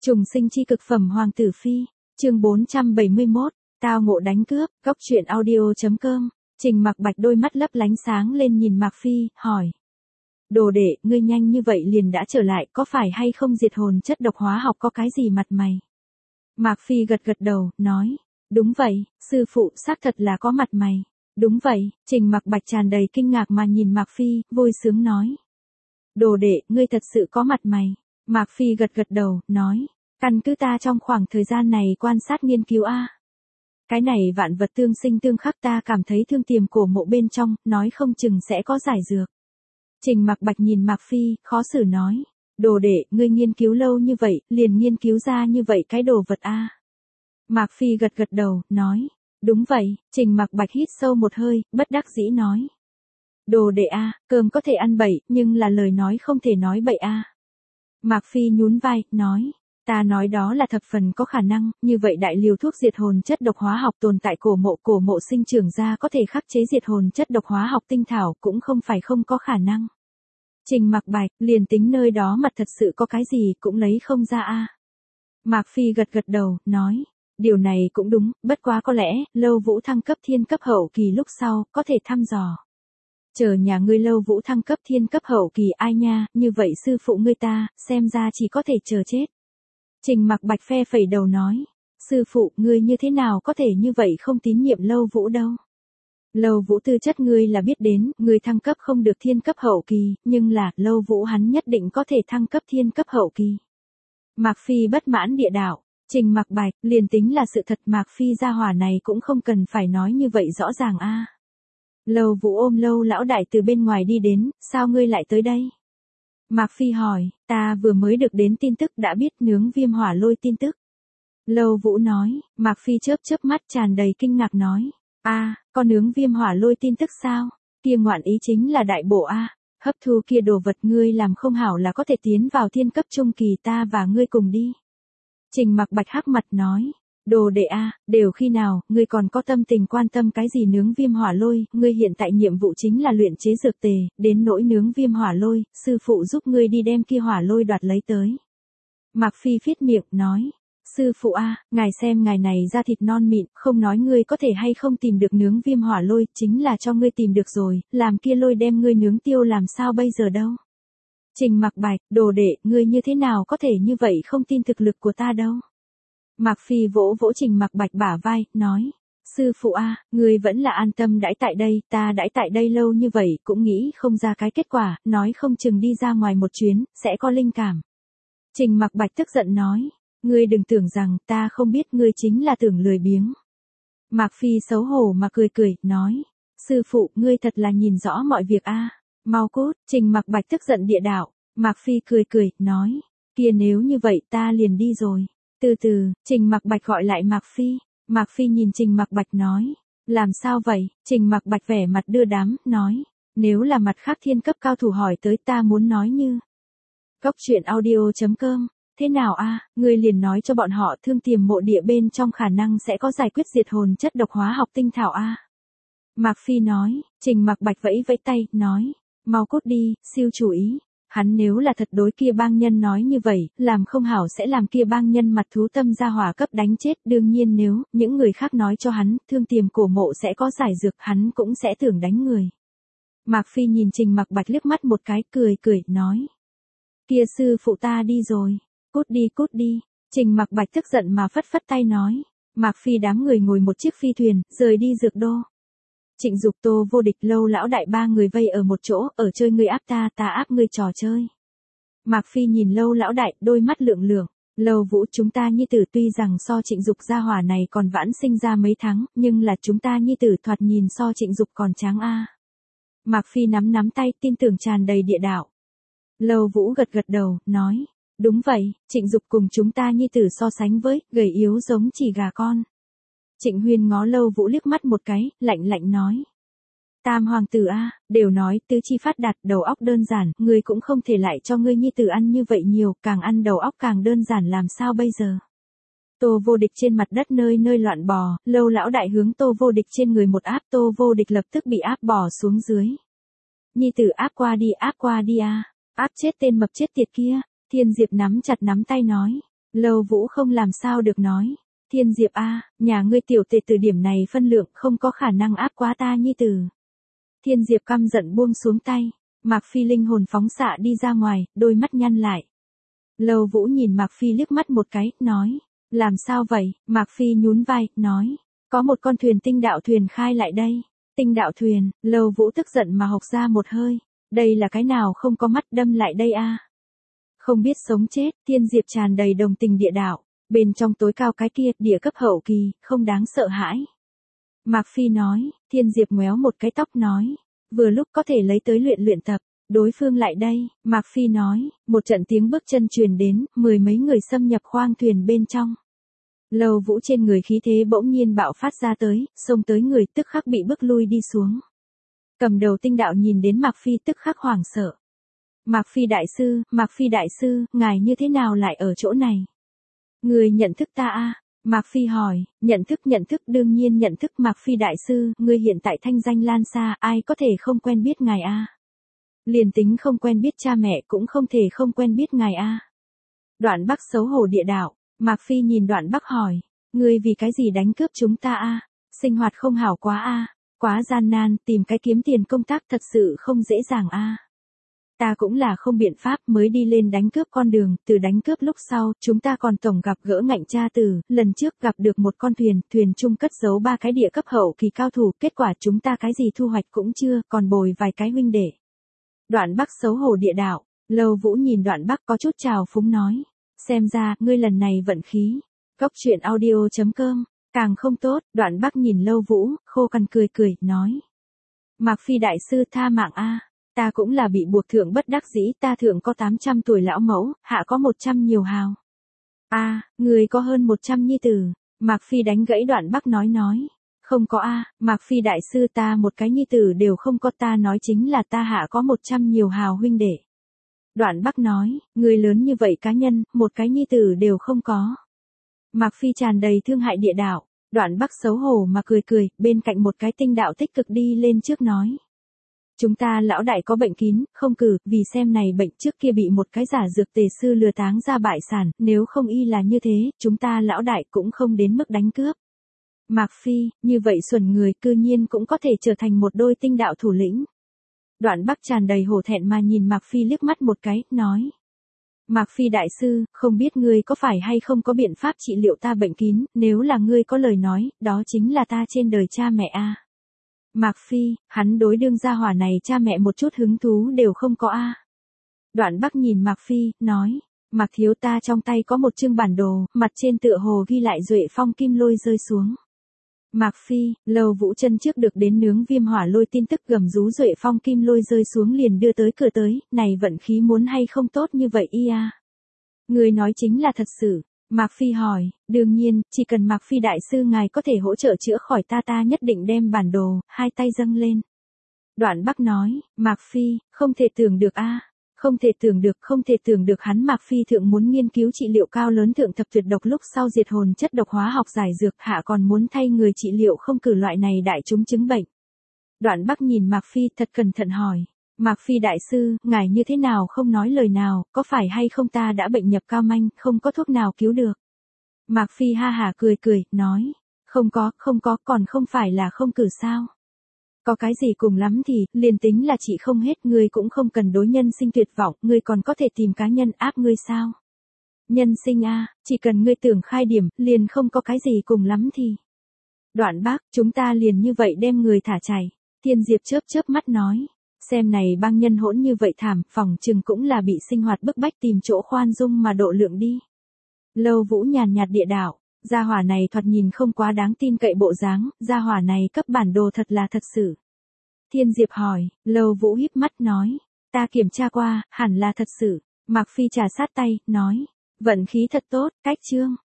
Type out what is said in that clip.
Trùng sinh chi cực phẩm Hoàng tử phi, chương 471, tao ngộ đánh cướp, góc truyện audio.com. Trình Mặc Bạch đôi mắt lấp lánh sáng lên nhìn Mạc Phi, hỏi. Đồ đệ, ngươi nhanh như vậy liền đã trở lại, có phải hay không diệt hồn chất độc hóa học có cái gì mặt mày? Mạc Phi gật gật đầu, nói. Đúng vậy, sư phụ xác thật là có mặt mày. Đúng vậy, Trình Mặc Bạch tràn đầy kinh ngạc mà nhìn Mạc Phi, vui sướng nói. Đồ đệ, ngươi thật sự có mặt mày. Mạc Phi gật gật đầu, nói. Căn cứ ta trong khoảng thời gian này quan sát nghiên cứu a. Cái này vạn vật tương sinh tương khắc ta cảm thấy thương tiềm cổ mộ bên trong, nói không chừng sẽ có giải dược. Trình Mặc Bạch nhìn Mạc Phi, khó xử nói. Đồ đệ, ngươi nghiên cứu lâu như vậy, liền nghiên cứu ra như vậy cái đồ vật a. Mạc Phi gật gật đầu, nói. Đúng vậy, Trình Mặc Bạch hít sâu một hơi, bất đắc dĩ nói. Đồ đệ a, cơm có thể ăn bậy, nhưng là lời nói không thể nói bậy a. Mạc Phi nhún vai, nói. Ta nói đó là thập phần có khả năng, như vậy đại liều thuốc diệt hồn chất độc hóa học tồn tại cổ mộ sinh trưởng ra có thể khắc chế diệt hồn chất độc hóa học tinh thảo cũng không phải không có khả năng. Trình Mặc Bạch, liền tính nơi đó mặt thật sự có cái gì cũng lấy không ra a. Mạc Phi gật gật đầu, nói. Điều này cũng đúng, bất quá có lẽ, Lâu Vũ thăng cấp thiên cấp hậu kỳ lúc sau, có thể thăm dò. Chờ nhà ngươi Lâu Vũ thăng cấp thiên cấp hậu kỳ ai nha, như vậy sư phụ ngươi ta, xem ra chỉ có thể chờ chết. Trình Mặc Bạch phe phẩy đầu nói. Sư phụ, ngươi như thế nào có thể như vậy không tín nhiệm Lâu Vũ đâu. Lâu Vũ tư chất ngươi là biết đến, ngươi thăng cấp không được thiên cấp hậu kỳ, nhưng là, Lâu Vũ hắn nhất định có thể thăng cấp thiên cấp hậu kỳ. Mạc Phi bất mãn địa đạo. Trình Mặc Bạch, liền tính là sự thật Mạc Phi gia hỏa này cũng không cần phải nói như vậy rõ ràng a. Lâu Vũ ôm Lâu lão đại từ bên ngoài đi đến, sao ngươi lại tới đây? Mạc Phi hỏi, ta vừa mới được đến tin tức đã biết nướng viêm hỏa lôi tin tức. Lâu Vũ nói, Mạc Phi chớp mắt tràn đầy kinh ngạc nói. Có nướng viêm hỏa lôi tin tức sao? Kia ngoạn ý chính là đại bổ hấp thu kia đồ vật ngươi làm không hảo là có thể tiến vào thiên cấp trung kỳ ta và ngươi cùng đi. Trình Mặc Bạch hắc mặt nói. Đồ đệ đều khi nào, ngươi còn có tâm tình quan tâm cái gì nướng viêm hỏa lôi, ngươi hiện tại nhiệm vụ chính là luyện chế dược tề, đến nỗi nướng viêm hỏa lôi, sư phụ giúp ngươi đi đem kia hỏa lôi đoạt lấy tới. Mạc Phi phít miệng, nói, sư phụ ngài xem ngài này da thịt non mịn, không nói ngươi có thể hay không tìm được nướng viêm hỏa lôi, chính là cho ngươi tìm được rồi, làm kia lôi đem ngươi nướng tiêu làm sao bây giờ đâu. Trình Mặc Bạch, đồ đệ, ngươi như thế nào có thể như vậy không tin thực lực của ta đâu. Mạc Phi vỗ Trình Mặc Bạch bả vai, nói, sư phụ ngươi vẫn là an tâm đãi tại đây, ta đãi tại đây lâu như vậy cũng nghĩ không ra cái kết quả, nói không chừng đi ra ngoài một chuyến, sẽ có linh cảm. Trình Mặc Bạch tức giận nói, ngươi đừng tưởng rằng ta không biết ngươi chính là tưởng lười biếng. Mạc Phi xấu hổ mà cười, nói, sư phụ ngươi thật là nhìn rõ mọi việc mau cút. Trình Mặc Bạch tức giận địa đạo. Mạc Phi cười, nói, kia nếu như vậy ta liền đi rồi. Từ từ, Trình Mặc Bạch gọi lại Mạc Phi. Mạc Phi nhìn Trình Mặc Bạch nói, làm sao vậy? Trình Mặc Bạch vẻ mặt đưa đám, nói, nếu là mặt khác thiên cấp cao thủ hỏi tới ta muốn nói như. Góc truyện audio.com, thế nào ngươi liền nói cho bọn họ thương tiềm mộ địa bên trong khả năng sẽ có giải quyết diệt hồn chất độc hóa học tinh thảo Mạc Phi nói. Trình Mặc Bạch vẫy tay, nói, mau cút đi, siêu chủ ý. Hắn nếu là thật đối kia bang nhân nói như vậy, làm không hảo sẽ làm kia bang nhân mặt thú tâm ra hỏa cấp đánh chết. Đương nhiên nếu, những người khác nói cho hắn, thương tiềm cổ mộ sẽ có giải dược, hắn cũng sẽ tưởng đánh người. Mạc Phi nhìn Trình Mặc Bạch liếc mắt một cái, cười, nói. Kia sư phụ ta đi rồi, cút đi. Trình Mặc Bạch tức giận mà phất tay nói. Mạc Phi đám người ngồi một chiếc phi thuyền, rời đi dược đô. Trịnh Dục Tô Vô Địch Lâu lão đại ba người vây ở một chỗ, ở chơi ngươi áp ta áp ngươi trò chơi. Mạc Phi nhìn Lâu lão đại, đôi mắt lượng. Lâu Vũ chúng ta nhi tử tuy rằng so Trịnh Dục gia hỏa này còn vãn sinh ra mấy tháng, nhưng là chúng ta nhi tử thoạt nhìn so Trịnh Dục còn tráng Mạc Phi nắm tay tin tưởng tràn đầy địa đạo. Lâu Vũ gật đầu, nói, đúng vậy, Trịnh Dục cùng chúng ta nhi tử so sánh với, gầy yếu giống chỉ gà con. Trịnh Huyên ngó Lâu Vũ liếc mắt một cái, lạnh nói. Tam hoàng tử đều nói tứ chi phát đạt, đầu óc đơn giản, ngươi cũng không thể lại cho ngươi nhi tử ăn như vậy nhiều, càng ăn đầu óc càng đơn giản làm sao bây giờ. Tô Vô Địch trên mặt đất nơi loạn bò, Lâu lão đại hướng Tô Vô Địch trên người một áp, Tô Vô Địch lập tức bị áp bò xuống dưới. Nhi tử áp qua đi áp chết tên mập chết tiệt kia. Thiên Diệp nắm chặt nắm tay nói. Lâu Vũ không làm sao được nói. Thiên Diệp a, nhà ngươi tiểu tệ từ điểm này phân lượng không có khả năng áp quá ta nhi tử. Thiên Diệp căm giận buông xuống tay. Mạc Phi linh hồn phóng xạ đi ra ngoài, đôi mắt nhăn lại. Lâu Vũ nhìn Mạc Phi liếc mắt một cái, nói. Làm sao vậy? Mạc Phi nhún vai, nói. Có một con thuyền tinh đạo thuyền khai lại đây. Tinh đạo thuyền, Lâu Vũ tức giận mà hộc ra một hơi. Đây là cái nào không có mắt đâm lại đây a? Không biết sống chết, Thiên Diệp tràn đầy đồng tình địa đạo. Bên trong tối cao cái kia, địa cấp hậu kỳ, không đáng sợ hãi. Mạc Phi nói, Thiên Diệp ngoéo một cái tóc nói. Vừa lúc có thể lấy tới luyện tập. Đối phương lại đây, Mạc Phi nói, một trận tiếng bước chân truyền đến, 10 mấy người xâm nhập khoang thuyền bên trong. Lâu Vũ trên người khí thế bỗng nhiên bạo phát ra tới, xông tới người tức khắc bị bức lui đi xuống. Cầm đầu tinh đạo nhìn đến Mạc Phi tức khắc hoảng sợ. Mạc Phi đại sư, ngài như thế nào lại ở chỗ này? Người nhận thức ta a? Mạc Phi hỏi, nhận thức đương nhiên nhận thức Mạc Phi đại sư, người hiện tại thanh danh lan xa, ai có thể không quen biết ngài a? Liền tính không quen biết cha mẹ cũng không thể không quen biết ngài a. Đoạn Bắc xấu hổ địa đạo, Mạc Phi nhìn Đoạn Bắc hỏi, ngươi vì cái gì đánh cướp chúng ta a? Sinh hoạt không hảo quá a, quá gian nan, tìm cái kiếm tiền công tác thật sự không dễ dàng a. Ta cũng là không biện pháp mới đi lên đánh cướp con đường, từ đánh cướp lúc sau, chúng ta còn tổng gặp gỡ ngạnh cha tử, lần trước gặp được một con thuyền chung cất giấu 3 cái địa cấp hậu kỳ cao thủ, kết quả chúng ta cái gì thu hoạch cũng chưa, còn bồi vài cái huynh đệ. Đoạn Bắc xấu hổ địa đạo, Lâu Vũ nhìn Đoạn Bắc có chút trào phúng nói, xem ra, ngươi lần này vận khí. Cốc truyện audio.com, càng không tốt, Đoạn Bắc nhìn Lâu Vũ, khô cằn cười, nói. Mạc Phi đại sư tha mạng a, ta cũng là bị buộc thượng bất đắc dĩ, ta thượng có 800 tuổi lão mẫu, hạ có 100 nhiều hào. A, người có hơn 100 nhi tử. Mạc Phi đánh gãy Đoạn Bắc nói. Không có a, Mạc Phi đại sư ta một cái nhi tử đều không có, ta nói chính là ta hạ có 100 nhiều hào huynh đệ. Đoạn Bắc nói, người lớn như vậy cá nhân, một cái nhi tử đều không có. Mạc Phi tràn đầy thương hại địa đạo, Đoạn Bắc xấu hổ mà cười, bên cạnh một cái tinh đạo tích cực đi lên trước nói. Chúng ta lão đại có bệnh kín, không cử, vì xem này bệnh trước kia bị một cái giả dược tề sư lừa táng ra bại sản, nếu không y là như thế, chúng ta lão đại cũng không đến mức đánh cướp. Mạc Phi, như vậy xuẩn người cư nhiên cũng có thể trở thành một đôi tinh đạo thủ lĩnh. Đoạn Bắc tràn đầy hổ thẹn mà nhìn Mạc Phi liếc mắt một cái, nói. Mạc Phi đại sư, không biết ngươi có phải hay không có biện pháp trị liệu ta bệnh kín, nếu là ngươi có lời nói, đó chính là ta trên đời cha mẹ a. Mạc Phi, hắn đối đương gia hỏa này cha mẹ một chút hứng thú đều không có a. Đoạn Bắc nhìn Mạc Phi, nói. Mạc thiếu ta trong tay có một chương bản đồ, mặt trên tựa hồ ghi lại Duệ Phong kim lôi rơi xuống. Mạc Phi, Lâu Vũ chân trước được đến nướng viêm hỏa lôi tin tức gầm rú Duệ Phong kim lôi rơi xuống liền đưa tới cửa tới, này vận khí muốn hay không tốt như vậy a? Người nói chính là thật sự. Mạc Phi hỏi, đương nhiên, chỉ cần Mạc Phi đại sư ngài có thể hỗ trợ chữa khỏi ta nhất định đem bản đồ, hai tay dâng lên. Đoạn Bắc nói, Mạc Phi, không thể tưởng được a. Không thể tưởng được hắn Mạc Phi thượng muốn nghiên cứu trị liệu cao lớn thượng thập tuyệt độc lúc sau diệt hồn chất độc hóa học giải dược, hạ còn muốn thay người trị liệu không cử loại này đại chúng chứng bệnh. Đoạn Bắc nhìn Mạc Phi thật cẩn thận hỏi, Mạc Phi đại sư, ngài như thế nào không nói lời nào, có phải hay không ta đã bệnh nhập cao manh, không có thuốc nào cứu được. Mạc Phi ha hả cười, nói, không có, còn không phải là không cử sao. Có cái gì cùng lắm thì, liền tính là chị không hết, ngươi cũng không cần đối nhân sinh tuyệt vọng, ngươi còn có thể tìm cá nhân áp ngươi sao. Nhân sinh a, chỉ cần ngươi tưởng khai điểm, liền không có cái gì cùng lắm thì. Đoạn Bắc, chúng ta liền như vậy đem người thả chảy. Thiên Diệp chớp mắt nói, xem này bang nhân hỗn như vậy thảm, phòng chừng cũng là bị sinh hoạt bức bách tìm chỗ khoan dung mà độ lượng đi. Lâu Vũ nhàn nhạt địa đạo, gia hỏa này thoạt nhìn không quá đáng tin cậy bộ dáng, gia hỏa này cấp bản đồ thật là thật sự. Thiên Diệp hỏi, Lâu Vũ híp mắt nói, ta kiểm tra qua, hẳn là thật sự. Mạc Phi trà sát tay, nói, vận khí thật tốt, cách chương.